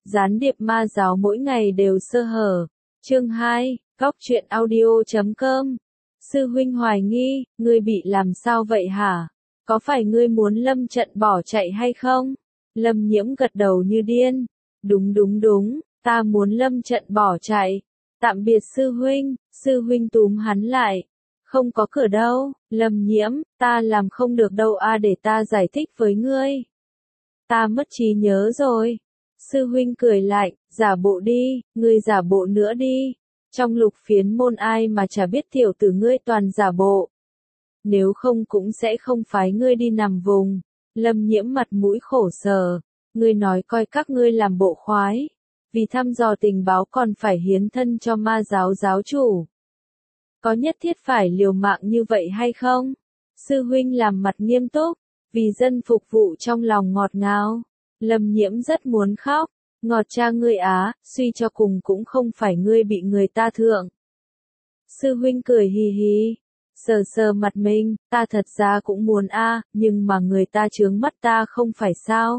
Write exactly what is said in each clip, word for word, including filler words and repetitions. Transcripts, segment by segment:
Gián điệp ma giáo mỗi ngày đều sơ hở. Chương hai, góc truyện audio chấm com. Sư huynh hoài nghi, ngươi bị làm sao vậy hả? Có phải ngươi muốn lâm trận bỏ chạy hay không? Lâm Nhiễm gật đầu như điên. Đúng đúng đúng, ta muốn lâm trận bỏ chạy. Tạm biệt sư huynh, sư huynh túm hắn lại. Không có cửa đâu, Lâm Nhiễm, ta làm không được đâu a, để ta giải thích với ngươi. Ta mất trí nhớ rồi. Sư huynh cười lạnh, giả bộ đi, ngươi giả bộ nữa đi. Trong lục phiến môn ai mà chả biết tiểu tử ngươi toàn giả bộ. Nếu không cũng sẽ không phái ngươi đi nằm vùng. Lâm Nhiễm mặt mũi khổ sở. Ngươi nói coi các ngươi làm bộ khoái. Vì thăm dò tình báo còn phải hiến thân cho ma giáo giáo chủ. Có nhất thiết phải liều mạng như vậy hay không? Sư huynh làm mặt nghiêm túc. Vì dân phục vụ trong lòng ngọt ngào. Lâm Nhiễm rất muốn khóc. Ngọt cha ngươi á, suy cho cùng cũng không phải ngươi bị người ta thượng. Sư huynh cười hì hì. Sờ sờ mặt mình, ta thật ra cũng muốn a, nhưng mà người ta chướng mắt ta không phải sao.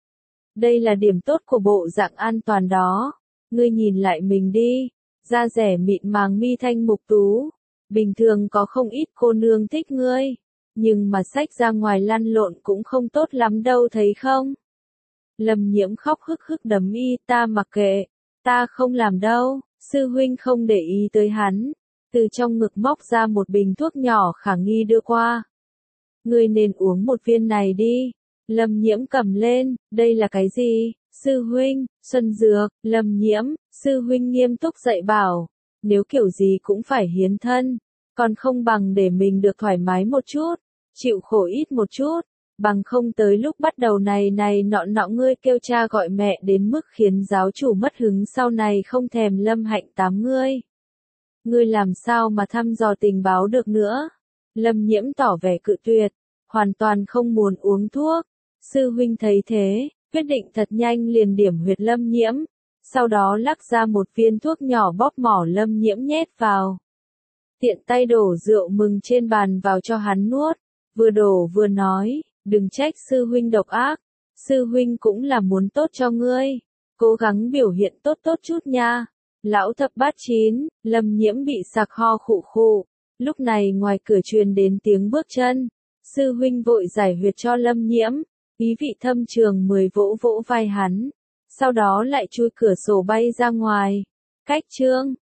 Đây là điểm tốt của bộ dạng an toàn đó. Ngươi nhìn lại mình đi. Da rẻ mịn màng mi thanh mục tú. Bình thường có không ít cô nương thích ngươi. Nhưng mà xách ra ngoài lăn lộn cũng không tốt lắm đâu thấy không? Lâm Nhiễm khóc hức hức đấm y, ta mặc kệ. Ta không làm đâu. Sư huynh không để ý tới hắn. Từ trong ngực móc ra một bình thuốc nhỏ khả nghi đưa qua. Ngươi nên uống một viên này đi. Lâm Nhiễm cầm lên, đây là cái gì? Sư huynh, xuân dược. Lâm Nhiễm, sư huynh nghiêm túc dạy bảo. Nếu kiểu gì cũng phải hiến thân. Còn không bằng để mình được thoải mái một chút. Chịu khổ ít một chút. Bằng không tới lúc bắt đầu này này nọ nọ ngươi kêu cha gọi mẹ đến mức khiến giáo chủ mất hứng sau này không thèm lâm hạnh tám ngươi. Ngươi làm sao mà thăm dò tình báo được nữa? Lâm Nhiễm tỏ vẻ cự tuyệt, hoàn toàn không muốn uống thuốc. Sư huynh thấy thế, quyết định thật nhanh liền điểm huyệt Lâm Nhiễm, sau đó lắc ra một viên thuốc nhỏ bóp mỏ Lâm Nhiễm nhét vào. Tiện tay đổ rượu mừng trên bàn vào cho hắn nuốt, vừa đổ vừa nói, đừng trách sư huynh độc ác, sư huynh cũng là muốn tốt cho ngươi, cố gắng biểu hiện tốt tốt chút nha. Lão thập bát chín, Lâm Nhiễm bị sặc ho khụ khụ. Lúc này ngoài cửa truyền đến tiếng bước chân. Sư huynh vội giải huyệt cho Lâm Nhiễm. Ý vị thâm trường mười vỗ vỗ vai hắn. Sau đó lại chui cửa sổ bay ra ngoài. Cách chương.